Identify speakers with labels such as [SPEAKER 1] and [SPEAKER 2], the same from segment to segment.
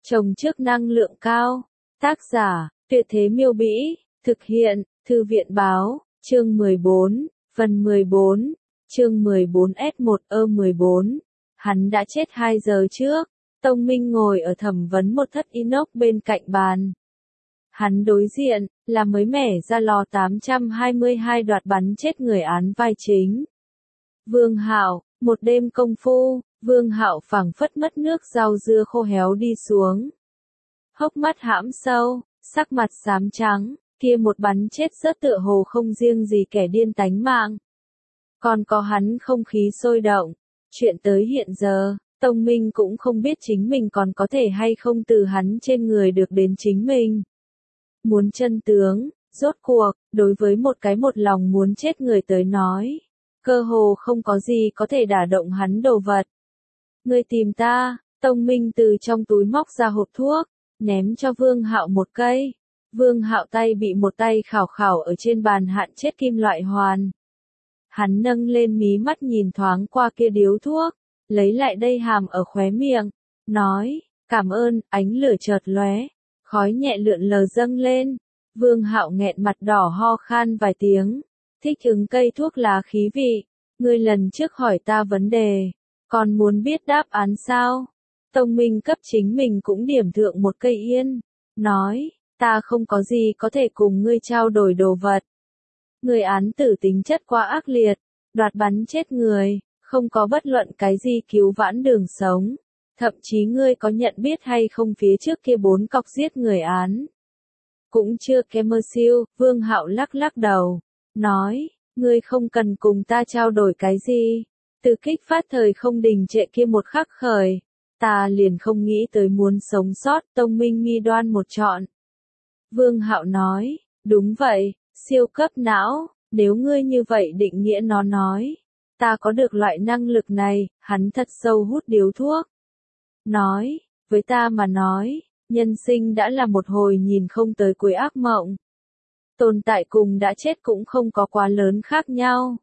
[SPEAKER 1] Trồng trước năng lượng cao. Tác giả, Tuyệt Thế Miêu Bĩ. Thực hiện, Thư viện Báo. Chương 14. Phần 14. Chương 14S1E14. Hắn đã chết 2 giờ trước. Tông Minh ngồi ở thẩm vấn một thất inox bên cạnh bàn. Hắn đối diện, là mới mẻ ra lò 822 đoạt bắn chết người án vai chính. Vương Hạo, một đêm công phu, Vương Hạo phảng phất mất nước rau dưa khô héo đi xuống. Hốc mắt hãm sâu, sắc mặt xám trắng, kia một bắn chết rất tựa hồ không riêng gì kẻ điên tánh mạng. Còn có hắn không khí sôi động. Chuyện tới hiện giờ, Tông Minh cũng không biết chính mình còn có thể hay không từ hắn trên người được đến chính mình. Muốn chân tướng, rốt cuộc, đối với một lòng muốn chết người tới nói, cơ hồ không có gì có thể đả động hắn đồ vật. Ngươi tìm ta, Tông Minh từ trong túi móc ra hộp thuốc, ném cho Vương Hạo một cây. Vương Hạo tay bị một tay khảo khảo ở trên bàn hạn chết kim loại hoàn. Hắn nâng lên mí mắt nhìn thoáng qua kia điếu thuốc, lấy lại đây hàm ở khóe miệng, nói, cảm ơn, ánh lửa chợt lóe, khói nhẹ lượn lờ dâng lên. Vương Hạo nghẹn mặt đỏ ho khan vài tiếng, thích ứng cây thuốc lá khí vị. Ngươi lần trước hỏi ta vấn đề, còn muốn biết đáp án sao? Tông Minh cấp chính mình cũng điểm thượng một cây yên, nói, ta không có gì có thể cùng ngươi trao đổi đồ vật. Ngươi án tử tính chất quá ác liệt, đoạt bắn chết người, không có bất luận cái gì cứu vãn đường sống. Thậm chí ngươi có nhận biết hay không phía trước kia 4 cọc giết người án. Cũng chưa siêu, Vương Hạo lắc lắc đầu, nói, ngươi không cần cùng ta trao đổi cái gì. Từ kích phát thời không đình trệ kia một khắc khởi, ta liền không nghĩ tới muốn sống sót. Tông Minh nghi đoan một trọn. Vương Hạo nói, đúng vậy, siêu cấp não, nếu ngươi như vậy định nghĩa nó nói. Ta có được loại năng lực này. Hắn thật sâu hút điếu thuốc. Nói, với ta mà nói, nhân sinh đã là một hồi nhìn không tới cuối ác mộng. Tồn tại cùng đã chết cũng không có quá lớn khác nhau.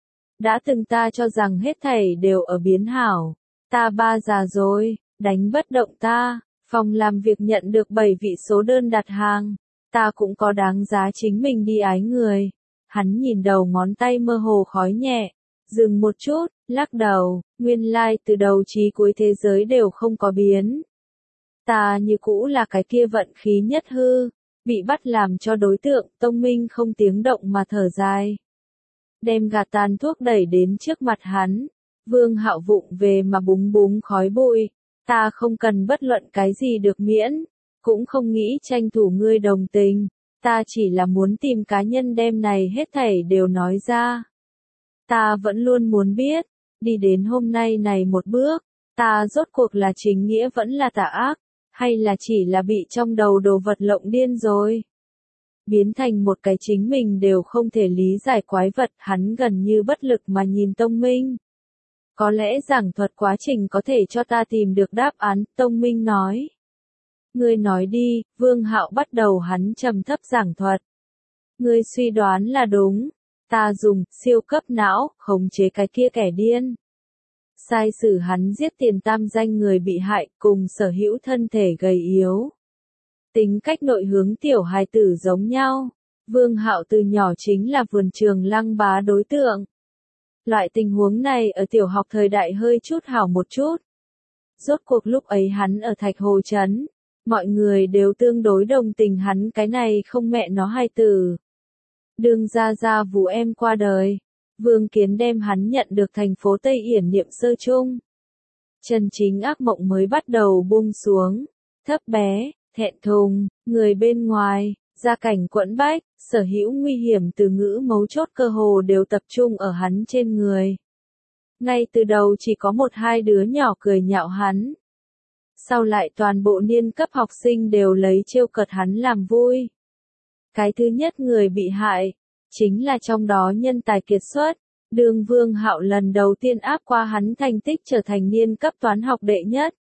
[SPEAKER 1] Đã từng ta cho rằng hết thảy đều ở biến hảo. Ta ba già rồi, đánh bất động ta. Phòng làm việc nhận được 7 vị số đơn đặt hàng. Ta cũng có đáng giá chính mình đi ái người. Hắn nhìn đầu ngón tay mơ hồ khói nhẹ. Dừng một chút, lắc đầu, nguyên lai từ đầu chí cuối thế giới đều không có biến. Ta như cũ là cái kia vận khí nhất hư, bị bắt làm cho đối tượng. Tông Minh không tiếng động mà thở dài. Đem gạt tàn thuốc đẩy đến trước mặt hắn. Vương Hạo vụng về mà búng búng khói bụi. Ta không cần bất luận cái gì được miễn, cũng không nghĩ tranh thủ ngươi đồng tình. Ta chỉ là muốn tìm cá nhân đem này hết thảy đều nói ra. Ta vẫn luôn muốn biết, đi đến hôm nay này một bước, ta rốt cuộc là chính nghĩa vẫn là tà ác, hay là chỉ là bị trong đầu đồ vật lộng điên rồi. Biến thành một cái chính mình đều không thể lý giải quái vật. Hắn gần như bất lực mà nhìn Tông Minh. Có lẽ giảng thuật quá trình có thể cho ta tìm được đáp án. Tông Minh nói. Ngươi nói đi. Vương Hạo bắt đầu hắn trầm thấp giảng thuật. Ngươi suy đoán là đúng. Ta dùng siêu cấp não khống chế cái kia kẻ điên. Sai sử hắn giết tiền tam danh người bị hại cùng sở hữu thân thể gầy yếu. Tính cách nội hướng tiểu hài tử giống nhau. Vương Hạo từ nhỏ chính là vườn trường lăng bá đối tượng. Loại tình huống này ở tiểu học thời đại hơi chút hảo một chút. Rốt cuộc lúc ấy hắn ở Thạch Hồ Trấn. Mọi người đều tương đối đồng tình hắn cái này không mẹ nó hài tử. Đường ra Vũ em qua đời. Vương Kiến đem hắn nhận được thành phố Tây Yển niệm sơ chung. Chân chính ác mộng mới bắt đầu buông xuống. Thấp bé, thẹn thùng, người bên ngoài, gia cảnh quẫn bách, sở hữu nguy hiểm từ ngữ mấu chốt cơ hồ đều tập trung ở hắn trên người. Ngay từ đầu chỉ có 1-2 đứa nhỏ cười nhạo hắn. Sau lại toàn bộ niên cấp học sinh đều lấy trêu cợt hắn làm vui. Cái thứ nhất người bị hại, chính là trong đó nhân tài kiệt xuất. Đường Vương Hạo lần đầu tiên áp qua hắn thành tích trở thành niên cấp toán học đệ nhất.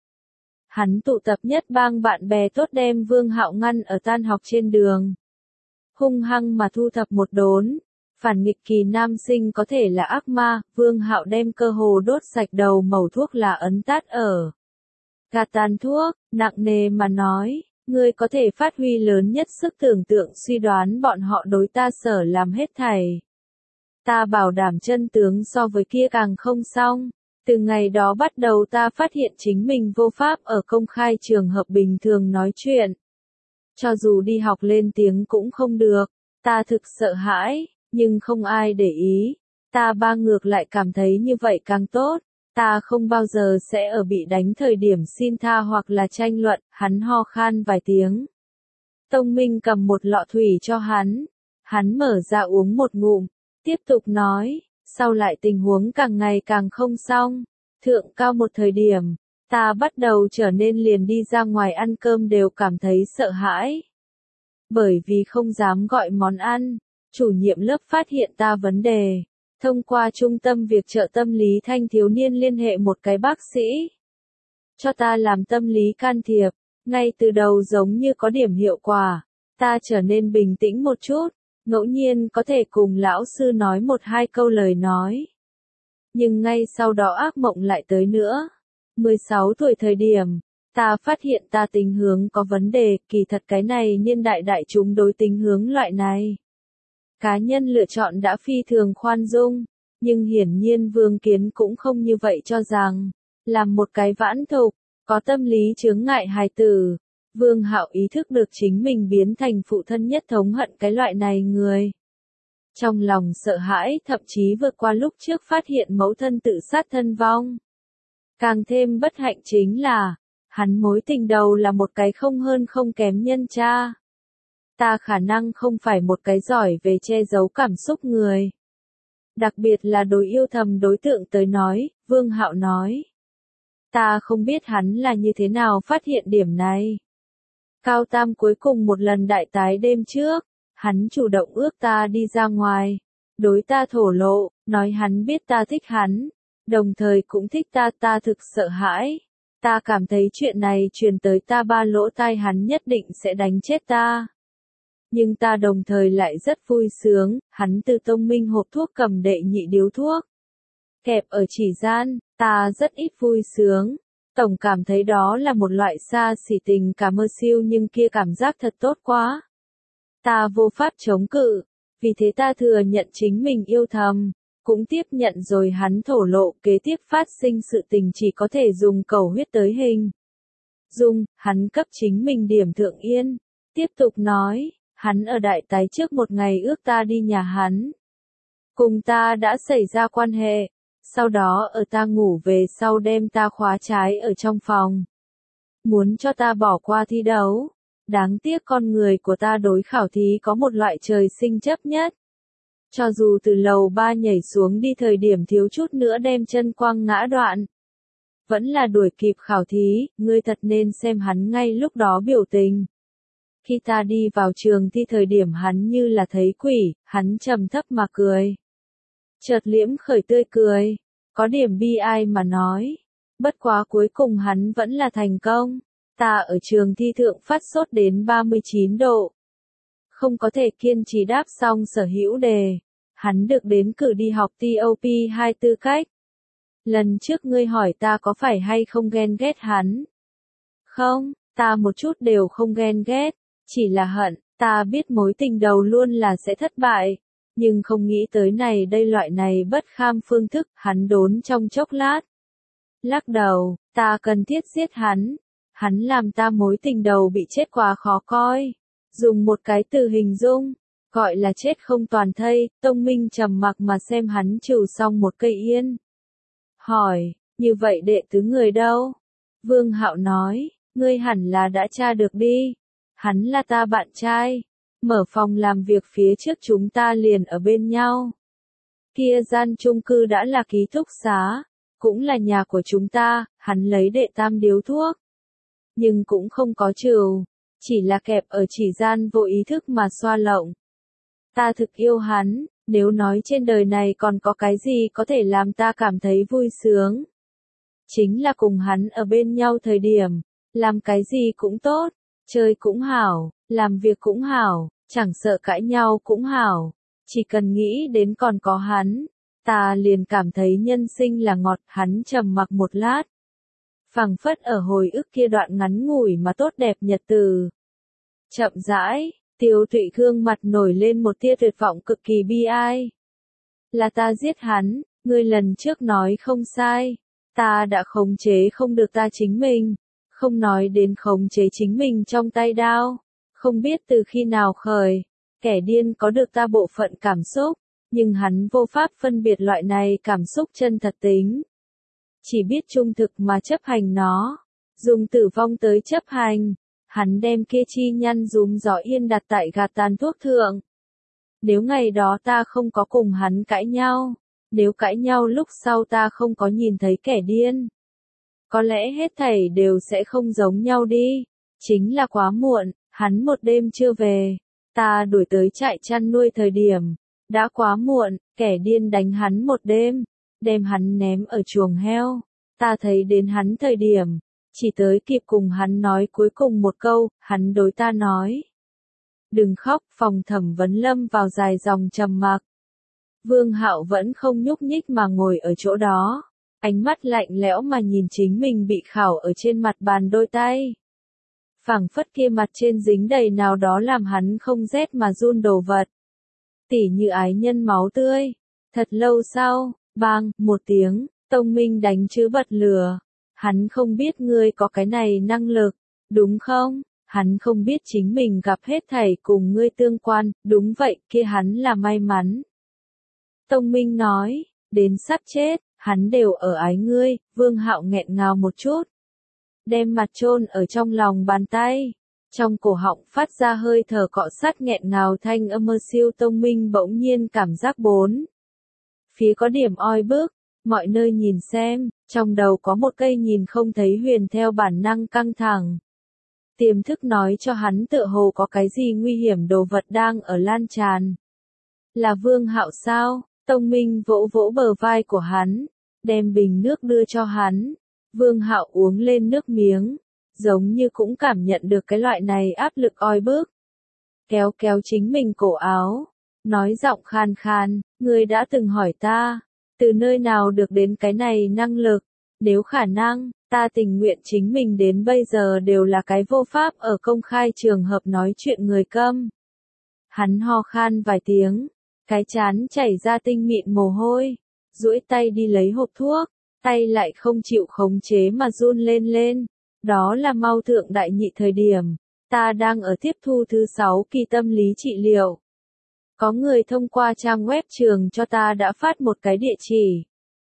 [SPEAKER 1] Hắn tụ tập nhất bang bạn bè tốt đem Vương Hạo ngăn ở tan học trên đường. Hung hăng mà thu thập một đốn. Phản nghịch kỳ nam sinh có thể là ác ma. Vương Hạo đem cơ hồ đốt sạch đầu mẩu thuốc là ấn tát ở Gạt tàn thuốc, nặng nề mà nói, ngươi có thể phát huy lớn nhất sức tưởng tượng suy đoán bọn họ đối ta sở làm hết thảy. Ta bảo đảm chân tướng so với kia càng không xong. Từ ngày đó bắt đầu ta phát hiện chính mình vô pháp ở công khai trường hợp bình thường nói chuyện. Cho dù đi học lên tiếng cũng không được. Ta thực sợ hãi, nhưng không ai để ý. Ta ngược lại cảm thấy như vậy càng tốt. Ta không bao giờ sẽ ở bị đánh thời điểm xin tha hoặc là tranh luận. Hắn ho khan vài tiếng. Tông Minh cầm một lọ thủy cho hắn. Hắn mở ra uống một ngụm. Tiếp tục nói, sau lại tình huống càng ngày càng không xong. Thượng cao một thời điểm, ta bắt đầu trở nên liền đi ra ngoài ăn cơm đều cảm thấy sợ hãi. Bởi vì không dám gọi món ăn, chủ nhiệm lớp phát hiện ta vấn đề. Thông qua trung tâm việc trợ tâm lý thanh thiếu niên liên hệ một cái bác sĩ. Cho ta làm tâm lý can thiệp, ngay từ đầu giống như có điểm hiệu quả. Ta trở nên bình tĩnh một chút. Ngẫu nhiên có thể cùng lão sư nói một hai câu lời nói. Nhưng ngay sau đó ác mộng lại tới nữa. 16 tuổi thời điểm, ta phát hiện ta tính hướng có vấn đề, kỳ thật cái này niên đại đại chúng đối tính hướng loại này. Cá nhân lựa chọn đã phi thường khoan dung, nhưng hiển nhiên Vương Kiến cũng không như vậy cho rằng, làm một cái vãn thục, có tâm lý chướng ngại hài tử. Vương Hạo ý thức được chính mình biến thành phụ thân nhất thống hận cái loại này người. Trong lòng sợ hãi thậm chí vượt qua lúc trước phát hiện mẫu thân tự sát thân vong. Càng thêm bất hạnh chính là, hắn mối tình đầu là một cái không hơn không kém nhân cha. Ta khả năng không phải một cái giỏi về che giấu cảm xúc người. Đặc biệt là đối yêu thầm đối tượng tới nói, Vương Hạo nói. Ta không biết hắn là như thế nào phát hiện điểm này. Cao Tam cuối cùng một lần đại tái đêm trước, hắn chủ động ước ta đi ra ngoài, đối ta thổ lộ, nói hắn biết ta thích hắn, đồng thời cũng thích ta thực sợ hãi. Ta cảm thấy chuyện này truyền tới ta ba lỗ tai hắn nhất định sẽ đánh chết ta. Nhưng ta đồng thời lại rất vui sướng, hắn từ Tông Minh hộp thuốc cầm đệ nhị điếu thuốc. Kẹp ở chỉ gian, ta rất ít vui sướng. Tổng cảm thấy đó là một loại xa xỉ tình cảm mơ siêu nhưng kia cảm giác thật tốt quá. Ta vô pháp chống cự, vì thế ta thừa nhận chính mình yêu thầm, cũng tiếp nhận rồi hắn thổ lộ kế tiếp phát sinh sự tình chỉ có thể dùng cầu huyết tới hình. Hắn cấp chính mình điểm thượng yên, tiếp tục nói, hắn ở đại tái trước một ngày ước ta đi nhà hắn. Cùng ta đã xảy ra quan hệ. Sau đó ở ta ngủ về sau đem ta khóa trái ở trong phòng. Muốn cho ta bỏ qua thi đấu. Đáng tiếc con người của ta đối khảo thí có một loại trời sinh chấp nhất. Cho dù từ lầu 3 nhảy xuống đi thời điểm thiếu chút nữa đem chân quăng ngã đoạn. Vẫn là đuổi kịp khảo thí, ngươi thật nên xem hắn ngay lúc đó biểu tình. Khi ta đi vào trường thi thời điểm hắn như là thấy quỷ, hắn trầm thấp mà cười. Chợt liễm khởi tươi cười, có điểm bi ai mà nói. Bất quá cuối cùng hắn vẫn là thành công. Ta ở trường thi thượng phát sốt đến 39 độ. Không có thể kiên trì đáp xong sở hữu đề. Hắn được đến cử đi học TOP2 tư cách. Lần trước ngươi hỏi ta có phải hay không ghen ghét hắn. Không, ta một chút đều không ghen ghét. Chỉ là hận, ta biết mối tình đầu luôn là sẽ thất bại. Nhưng không nghĩ tới này đây loại này bất kham phương thức, hắn đốn trong chốc lát. Lắc đầu, ta cần thiết giết hắn. Hắn làm ta mối tình đầu bị chết quá khó coi. Dùng một cái từ hình dung, gọi là chết không toàn thây, Tông Minh trầm mặc mà xem hắn trừ xong một cây yên. Hỏi, như vậy đệ tứ người đâu? Vương Hạo nói, ngươi hẳn là đã tra được đi. Hắn là ta bạn trai. Mở phòng làm việc phía trước chúng ta liền ở bên nhau. Kia gian chung cư đã là ký túc xá, cũng là nhà của chúng ta, hắn lấy đệ tam điếu thuốc. Nhưng cũng không có trừ, chỉ là kẹp ở chỉ gian vô ý thức mà xoa lộng. Ta thực yêu hắn, nếu nói trên đời này còn có cái gì có thể làm ta cảm thấy vui sướng. Chính là cùng hắn ở bên nhau thời điểm, làm cái gì cũng tốt, chơi cũng hảo, làm việc cũng hảo, chẳng sợ cãi nhau cũng hảo. Chỉ cần nghĩ đến còn có hắn, ta liền cảm thấy nhân sinh là ngọt. Hắn trầm mặc một lát. phảng phất ở hồi ức kia đoạn ngắn ngủi mà tốt đẹp nhật từ. Chậm rãi, Tiêu Thụy gương mặt nổi lên một tia tuyệt vọng cực kỳ bi ai. Là ta giết hắn, ngươi lần trước nói không sai, ta đã khống chế không được ta chính mình, không nói đến khống chế chính mình trong tay đao, không biết từ khi nào khởi, kẻ điên có được ta bộ phận cảm xúc, nhưng hắn vô pháp phân biệt loại này cảm xúc chân thật tính. Chỉ biết trung thực mà chấp hành nó, dùng tử vong tới chấp hành, hắn đem kia chi nhăn rúm gió yên đặt tại gạt tàn thuốc thượng. Nếu ngày đó ta không có cùng hắn cãi nhau, nếu cãi nhau lúc sau ta không có nhìn thấy kẻ điên, có lẽ hết thảy đều sẽ không giống nhau đi. Chính là quá muộn, hắn một đêm chưa về, ta đuổi tới trại chăn nuôi thời điểm, đã quá muộn, kẻ điên đánh hắn một đêm, đem hắn ném ở chuồng heo. Ta thấy đến hắn thời điểm, chỉ tới kịp cùng hắn nói cuối cùng một câu, hắn đối ta nói. Đừng khóc, phòng thẩm vấn lâm vào dài dòng trầm mặc. Vương Hạo vẫn không nhúc nhích mà ngồi ở chỗ đó, ánh mắt lạnh lẽo mà nhìn chính mình bị khảo ở trên mặt bàn đôi tay. Phảng phất kia mặt trên dính đầy nào đó làm hắn không rét mà run đồ vật. Tỉ như ái nhân máu tươi. Thật lâu sau, bang, một tiếng, Tông Minh đánh chữ bật lửa. Hắn không biết ngươi có cái này năng lực, đúng không? Hắn không biết chính mình gặp hết thảy cùng ngươi tương quan, đúng vậy, kia hắn là may mắn. Tông Minh nói, đến sắp chết, hắn đều ở ái ngươi. Vương Hạo nghẹn ngào một chút, đem mặt chôn ở trong lòng bàn tay, trong cổ họng phát ra hơi thở cọ sát nghẹn ngào thanh âm. Siêu Tông Minh bỗng nhiên cảm giác bốn phía có điểm oi bức, mọi nơi nhìn xem, trong đầu có một cây nhìn không thấy huyền theo bản năng căng thẳng. Tiềm thức nói cho hắn tựa hồ có cái gì nguy hiểm đồ vật đang ở lan tràn. Là Vương Hạo sao? Tông Minh vỗ vỗ bờ vai của hắn, đem bình nước đưa cho hắn. Vương Hạo uống lên nước miếng, giống như cũng cảm nhận được cái loại này áp lực oi bức. Kéo kéo chính mình cổ áo, nói giọng khan khan, ngươi đã từng hỏi ta, từ nơi nào được đến cái này năng lực, nếu khả năng, ta tình nguyện chính mình đến bây giờ đều là cái vô pháp ở công khai trường hợp nói chuyện người câm. Hắn ho khan vài tiếng, cái chán chảy ra tinh mịn mồ hôi, duỗi tay đi lấy hộp thuốc, tay lại không chịu khống chế mà run lên lên. Đó là mau thượng đại nhị thời điểm, ta đang ở tiếp thu thứ 6 kỳ tâm lý trị liệu. Có người thông qua trang web trường cho ta đã phát một cái địa chỉ.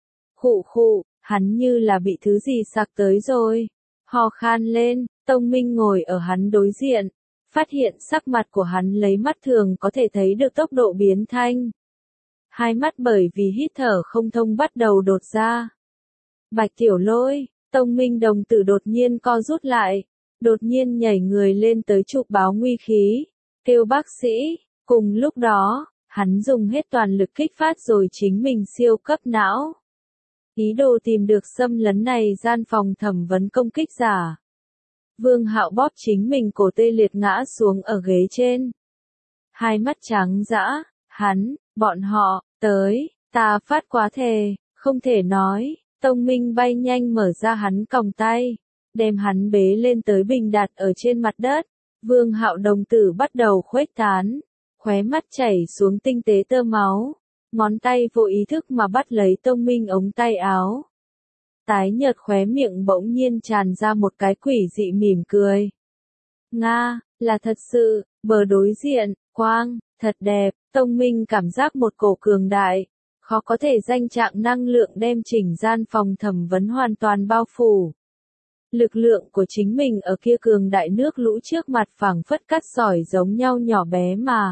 [SPEAKER 1] Khụ khụ, hắn như là bị thứ gì sặc tới rồi. Ho khan lên, Tông Minh ngồi ở hắn đối diện, phát hiện sắc mặt của hắn lấy mắt thường có thể thấy được tốc độ biến thanh. Hai mắt bởi vì hít thở không thông bắt đầu đột ra. Bạch Tiểu Lôi, Tông Minh đồng tử đột nhiên co rút lại, đột nhiên nhảy người lên tới chụp báo nguy khí, kêu bác sĩ. Cùng lúc đó, hắn dùng hết toàn lực kích phát rồi chính mình siêu cấp não. Ý đồ tìm được xâm lấn này gian phòng thẩm vấn công kích giả. Vương Hạo bóp chính mình cổ tê liệt ngã xuống ở ghế trên. Hai mắt trắng dã, hắn, bọn họ, tới, ta phát quá thề, không thể nói. Tông Minh bay nhanh mở ra hắn còng tay, đem hắn bế lên tới bình đặt ở trên mặt đất. Vương Hạo đồng tử bắt đầu khuếch tán, khóe mắt chảy xuống tinh tế tơ máu, ngón tay vô ý thức mà bắt lấy Tông Minh ống tay áo. Tái nhợt khóe miệng bỗng nhiên tràn ra một cái quỷ dị mỉm cười. Nga, là thật sự, bờ đối diện, quang, thật đẹp. Tông Minh cảm giác một cổ cường đại, khó có thể danh trạng năng lượng đem chỉnh gian phòng thẩm vấn hoàn toàn bao phủ. Lực lượng của chính mình ở kia cường đại nước lũ trước mặt phảng phất cắt sỏi giống nhau nhỏ bé mà.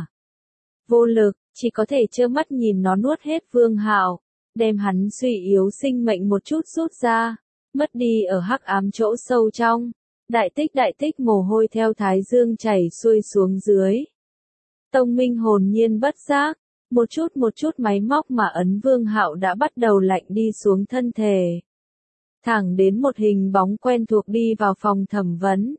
[SPEAKER 1] Vô lực, chỉ có thể trơ mắt nhìn nó nuốt hết Vương Hạo, đem hắn suy yếu sinh mệnh một chút rút ra, mất đi ở hắc ám chỗ sâu trong. Đại tích mồ hôi theo thái dương chảy xuôi xuống dưới. Tông Minh hồn nhiên bất giác, một chút máy móc mà ấn Vương Hạo đã bắt đầu lạnh đi xuống thân thể. Thẳng đến một hình bóng quen thuộc đi vào phòng thẩm vấn.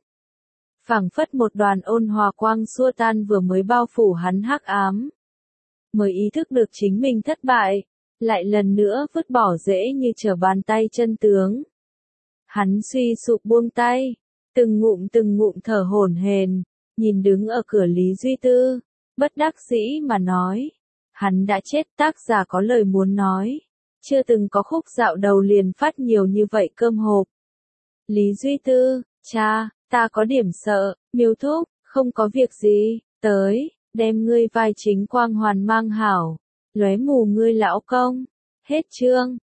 [SPEAKER 1] Phảng phất một đoàn ôn hòa quang xua tan vừa mới bao phủ hắn hắc ám. Mới ý thức được chính mình thất bại, lại lần nữa vứt bỏ dễ như trở bàn tay chân tướng. Hắn suy sụp buông tay, từng ngụm thở hổn hển, nhìn đứng ở cửa Lý Duy Tư, bất đắc dĩ mà nói. Hắn đã chết, tác giả có lời muốn nói. Chưa từng có khúc dạo đầu liền phát nhiều như vậy cơm hộp. Lý Duy Tư, cha, ta có điểm sợ, Miêu thúc, không có việc gì, tới, đem ngươi vai chính quang hoàn mang hảo, lóe mù ngươi lão công. Hết chương.